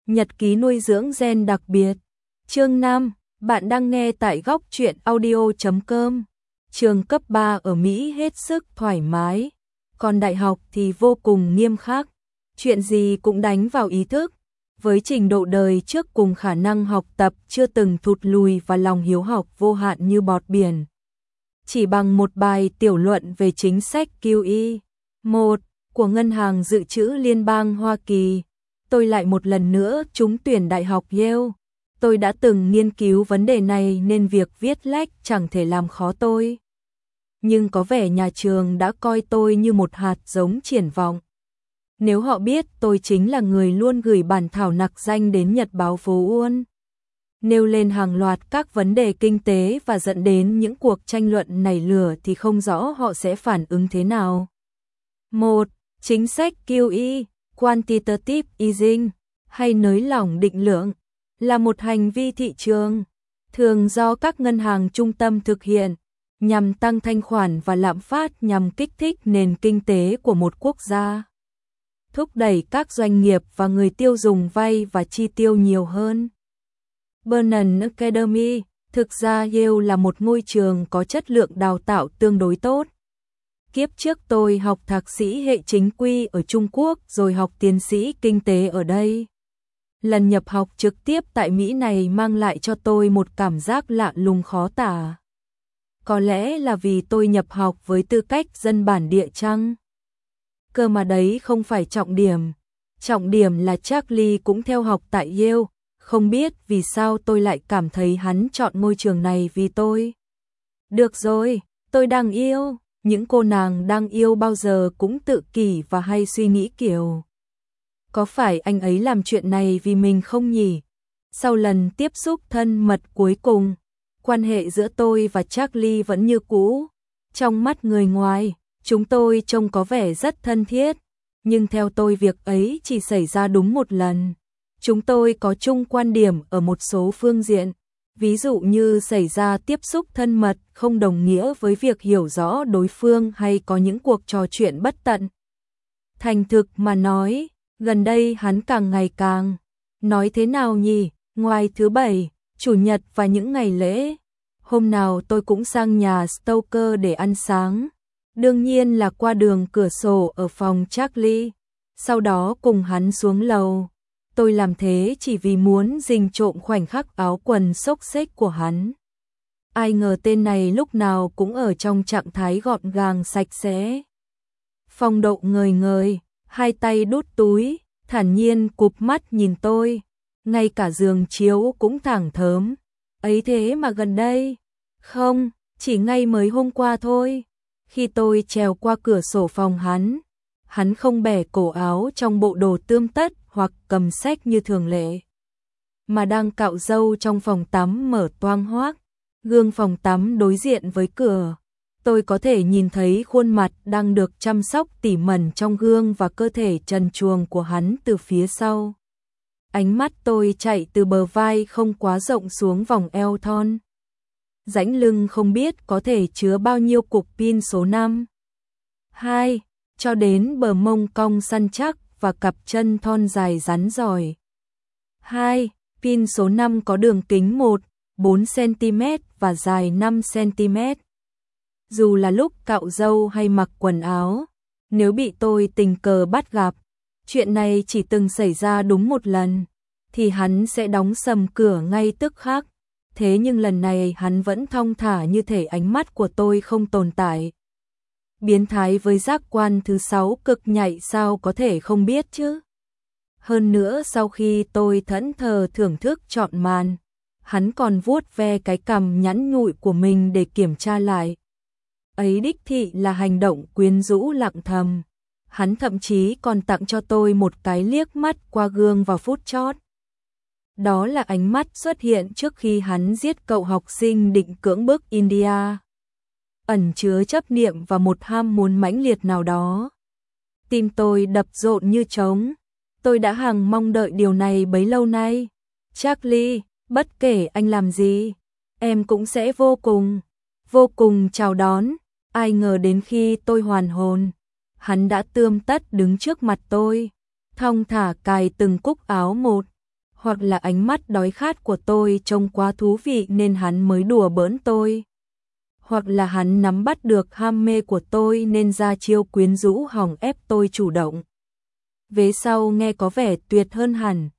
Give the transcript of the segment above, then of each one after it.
Nhật ký nuôi dưỡng gen đặc biệt. Chương 5, bạn đang nghe tại góc truyện audio.com. Trường cấp 3 ở Mỹ hết sức thoải mái, còn đại học thì vô cùng nghiêm khắc. Chuyện gì cũng đánh vào ý thức. Với trình độ đời trước cùng khả năng học tập chưa từng thụt lùi và lòng hiếu học vô hạn như bọt biển. Chỉ bằng một bài tiểu luận về chính sách QE1 của Ngân hàng Dự trữ Liên bang Hoa Kỳ, tôi lại một lần nữa trúng tuyển Đại học Yale. Tôi đã từng nghiên cứu vấn đề này nên việc viết lách chẳng thể làm khó tôi. Nhưng có vẻ nhà trường đã coi tôi như một hạt giống triển vọng. Nếu họ biết tôi chính là người luôn gửi bản thảo nặc danh đến Nhật báo Phố Uôn, nêu lên hàng loạt các vấn đề kinh tế và dẫn đến những cuộc tranh luận nảy lửa thì không rõ họ sẽ phản ứng thế nào. 1. Chính sách QE, Quantitative Easing, hay nới lỏng định lượng, là một hành vi thị trường, thường do các ngân hàng trung tâm thực hiện, nhằm tăng thanh khoản và lạm phát nhằm kích thích nền kinh tế của một quốc gia, thúc đẩy các doanh nghiệp và người tiêu dùng vay và chi tiêu nhiều hơn. Burnham Academy, thực ra Yale là một ngôi trường có chất lượng đào tạo tương đối tốt. Kiếp trước tôi học thạc sĩ hệ chính quy ở Trung Quốc rồi học tiến sĩ kinh tế ở đây. Lần nhập học trực tiếp tại Mỹ này mang lại cho tôi một cảm giác lạ lùng khó tả. Có lẽ là vì tôi nhập học với tư cách dân bản địa chăng? Cơ mà đấy không phải trọng điểm. Trọng điểm là Charlie cũng theo học tại Yale. Không biết vì sao tôi lại cảm thấy hắn chọn ngôi trường này vì tôi. Được rồi, tôi đang yêu. Những cô nàng đang yêu bao giờ cũng tự kỷ và hay suy nghĩ kiểu: có phải anh ấy làm chuyện này vì mình không nhỉ? Sau lần tiếp xúc thân mật cuối cùng, quan hệ giữa tôi và Charlie vẫn như cũ. Trong mắt người ngoài, chúng tôi trông có vẻ rất thân thiết, nhưng theo tôi việc ấy chỉ xảy ra đúng một lần. Chúng tôi có chung quan điểm ở một số phương diện, ví dụ như xảy ra tiếp xúc thân mật không đồng nghĩa với việc hiểu rõ đối phương hay có những cuộc trò chuyện bất tận. Thành thực mà nói, gần đây hắn càng ngày càng, nói thế nào nhỉ, ngoài thứ Bảy, Chủ nhật và những ngày lễ, hôm nào tôi cũng sang nhà Stoker để ăn sáng. Đương nhiên là qua đường cửa sổ ở phòng Charlie, sau đó cùng hắn xuống lầu. Tôi làm thế chỉ vì muốn rình trộm khoảnh khắc áo quần xốc xếch của hắn. Ai ngờ tên này lúc nào cũng ở trong trạng thái gọn gàng sạch sẽ. Phong độ ngời ngời, hai tay đút túi, thản nhiên cụp mắt nhìn tôi. Ngay cả giường chiếu cũng thẳng thớm. Ấy thế mà gần đây? Không, chỉ ngay mới hôm qua thôi. Khi tôi trèo qua cửa sổ phòng hắn không bẻ cổ áo trong bộ đồ tươm tất hoặc cầm sách như thường lệ, mà đang cạo râu trong phòng tắm mở toang hoác. Gương phòng tắm đối diện với cửa. Tôi có thể nhìn thấy khuôn mặt đang được chăm sóc tỉ mẩn trong gương và cơ thể trần truồng của hắn từ phía sau. Ánh mắt tôi chạy từ bờ vai không quá rộng xuống vòng eo thon. Rãnh lưng không biết có thể chứa bao nhiêu cục pin số 5, 2, cho đến bờ mông cong săn chắc và cặp chân thon dài rắn giỏi. 2. Pin số 5 có đường kính 4 cm và dài 5 cm. Dù là lúc cạo râu hay mặc quần áo, nếu bị tôi tình cờ bắt gặp, chuyện này chỉ từng xảy ra đúng một lần, thì hắn sẽ đóng sầm cửa ngay tức khắc. Thế nhưng lần này hắn vẫn thong thả như thể ánh mắt của tôi không tồn tại. Biến thái với giác quan thứ 6 cực nhạy sao có thể không biết chứ. Hơn nữa sau khi tôi thẫn thờ thưởng thức trọn màn, hắn còn vuốt ve cái cằm nhẵn nhụi của mình để kiểm tra lại. Ấy đích thị là hành động quyến rũ lặng thầm. Hắn thậm chí còn tặng cho tôi một cái liếc mắt qua gương vào phút chót. Đó là ánh mắt xuất hiện trước khi hắn giết cậu học sinh định cưỡng bức India, ẩn chứa chấp niệm và một ham muốn mãnh liệt nào đó. Tim tôi đập rộn như trống. Tôi đã hằng mong đợi điều này bấy lâu nay. Charlie, bất kể anh làm gì, em cũng sẽ vô cùng chào đón. Ai ngờ đến khi tôi hoàn hồn, hắn đã tươm tất đứng trước mặt tôi, thong thả cài từng cúc áo một. Hoặc là ánh mắt đói khát của tôi trông quá thú vị nên hắn mới đùa bỡn tôi. Hoặc là hắn nắm bắt được ham mê của tôi nên ra chiêu quyến rũ hòng ép tôi chủ động. Vế sau nghe có vẻ tuyệt hơn hẳn.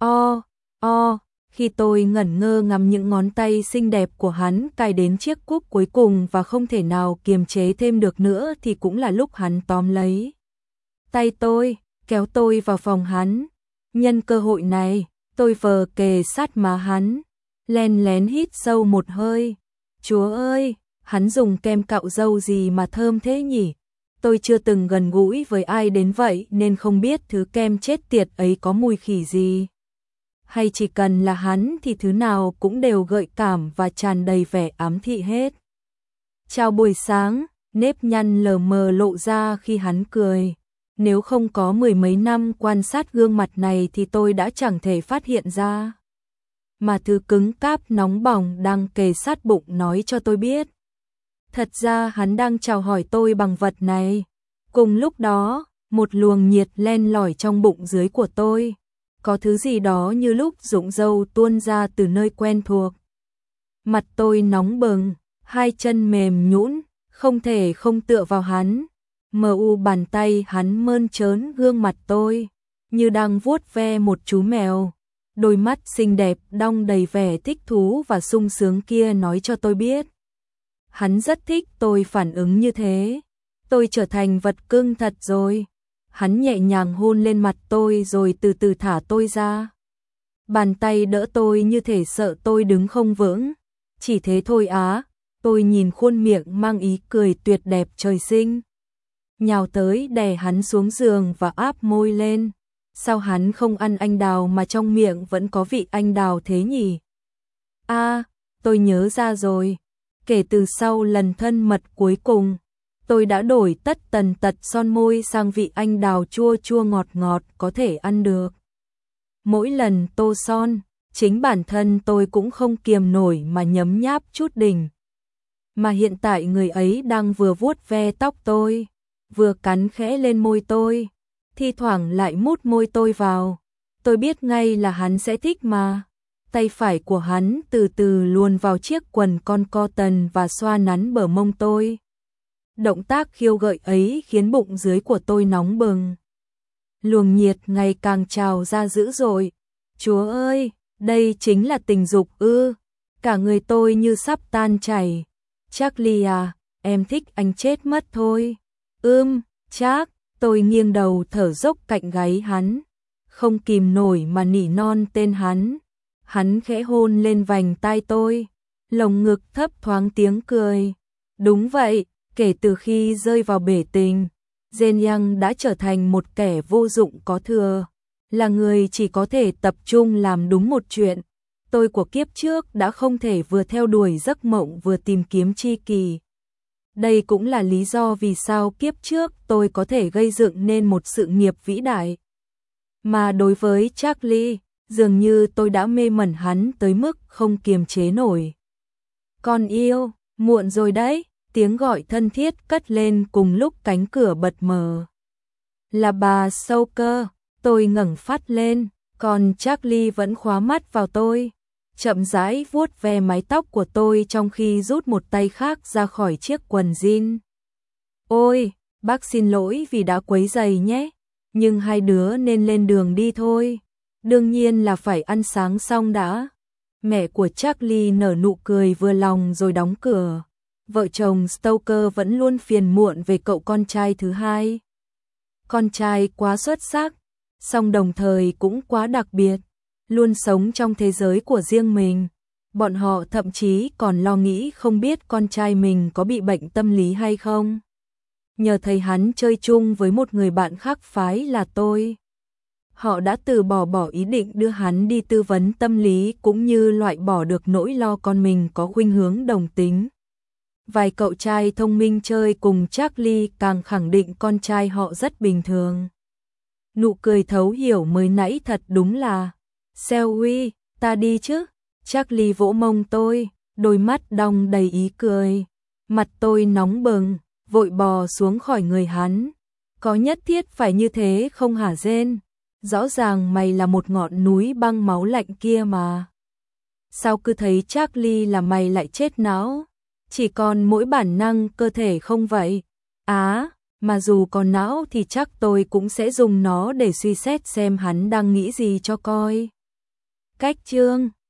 Khi tôi ngẩn ngơ ngắm những ngón tay xinh đẹp của hắn cài đến chiếc cúp cuối cùng và không thể nào kiềm chế thêm được nữa thì cũng là lúc hắn tóm lấy tay tôi, kéo tôi vào phòng hắn. Nhân cơ hội này, tôi vờ kề sát má hắn, len lén hít sâu một hơi. Chúa ơi, hắn dùng kem cạo râu gì mà thơm thế nhỉ? Tôi chưa từng gần gũi với ai đến vậy nên không biết thứ kem chết tiệt ấy có mùi khỉ gì. Hay chỉ cần là hắn thì thứ nào cũng đều gợi cảm và tràn đầy vẻ ám thị hết. Chào buổi sáng, nếp nhăn lờ mờ lộ ra khi hắn cười. Nếu không có mười mấy năm quan sát gương mặt này thì tôi đã chẳng thể phát hiện ra. Mà thứ cứng cáp nóng bỏng đang kề sát bụng nói cho tôi biết. Thật ra hắn đang chào hỏi tôi bằng vật này. Cùng lúc đó, một luồng nhiệt len lỏi trong bụng dưới của tôi. Có thứ gì đó như lúc rụng râu tuôn ra từ nơi quen thuộc. Mặt tôi nóng bừng, hai chân mềm nhũn, không thể không tựa vào hắn. Bàn tay hắn mơn trớn gương mặt tôi, như đang vuốt ve một chú mèo. Đôi mắt xinh đẹp đong đầy vẻ thích thú và sung sướng kia nói cho tôi biết. Hắn rất thích tôi phản ứng như thế. Tôi trở thành vật cưng thật rồi. Hắn nhẹ nhàng hôn lên mặt tôi rồi từ từ thả tôi ra. Bàn tay đỡ tôi như thể sợ tôi đứng không vững. Chỉ thế thôi á, tôi nhìn khuôn miệng mang ý cười tuyệt đẹp trời sinh. Nhào tới đè hắn xuống giường và áp môi lên. Sao hắn không ăn anh đào mà trong miệng vẫn có vị anh đào thế nhỉ? Tôi nhớ ra rồi. Kể từ sau lần thân mật cuối cùng, tôi đã đổi tất tần tật son môi sang vị anh đào chua chua ngọt ngọt có thể ăn được. Mỗi lần tô son, chính bản thân tôi cũng không kiềm nổi mà nhấm nháp chút đỉnh. Mà hiện tại người ấy đang vừa vuốt ve tóc tôi, vừa cắn khẽ lên môi tôi, thi thoảng lại mút môi tôi vào. Tôi biết ngay là hắn sẽ thích mà. Tay phải của hắn từ từ luồn vào chiếc quần con cotton và xoa nắn bờ mông tôi. Động tác khiêu gợi ấy khiến bụng dưới của tôi nóng bừng. Luồng nhiệt ngày càng trào ra dữ dội. Chúa ơi, đây chính là tình dục ư? Cả người tôi như sắp tan chảy. Charlie à, em thích anh chết mất thôi. Chắc, tôi nghiêng đầu thở dốc cạnh gáy hắn. Không kìm nổi mà nỉ non tên hắn. Hắn khẽ hôn lên vành tai tôi. Lồng ngực thấp thoáng tiếng cười. Đúng vậy, kể từ khi rơi vào bể tình, Jin Young đã trở thành một kẻ vô dụng có thừa. Là người chỉ có thể tập trung làm đúng một chuyện. Tôi của kiếp trước đã không thể vừa theo đuổi giấc mộng vừa tìm kiếm tri kỷ. Đây cũng là lý do vì sao kiếp trước tôi có thể gây dựng nên một sự nghiệp vĩ đại. Mà đối với Charlie, dường như tôi đã mê mẩn hắn tới mức không kiềm chế nổi. Con yêu, muộn rồi đấy, tiếng gọi thân thiết cất lên cùng lúc cánh cửa bật mở. Là bà Stoker, tôi ngẩng phát lên, còn Charlie vẫn khóa mắt vào tôi. Chậm rãi vuốt ve mái tóc của tôi trong khi rút một tay khác ra khỏi chiếc quần jean. Ôi, bác xin lỗi vì đã quấy rầy nhé, nhưng hai đứa nên lên đường đi thôi. Đương nhiên là phải ăn sáng xong đã. Mẹ của Charlie nở nụ cười vừa lòng rồi đóng cửa. Vợ chồng Stoker vẫn luôn phiền muộn về cậu con trai thứ hai. Con trai quá xuất sắc, song đồng thời cũng quá đặc biệt. Luôn sống trong thế giới của riêng mình. Bọn họ thậm chí còn lo nghĩ không biết con trai mình có bị bệnh tâm lý hay không. Nhờ thầy hắn chơi chung với một người bạn khác phái là tôi. Họ đã từ bỏ ý định đưa hắn đi tư vấn tâm lý cũng như loại bỏ được nỗi lo con mình có khuynh hướng đồng tính. Vài cậu trai thông minh chơi cùng Charlie càng khẳng định con trai họ rất bình thường. Nụ cười thấu hiểu mới nãy thật đúng là Selby, ta đi chứ? Charlie vỗ mông tôi, đôi mắt đong đầy ý cười. Mặt tôi nóng bừng, vội bò xuống khỏi người hắn. Có nhất thiết phải như thế không hả Jane? Rõ ràng mày là một ngọn núi băng máu lạnh kia mà. Sao cứ thấy Charlie là mày lại chết não? Chỉ còn mỗi bản năng cơ thể không vậy? Mà dù còn não thì chắc tôi cũng sẽ dùng nó để suy xét xem hắn đang nghĩ gì cho coi. Cách chương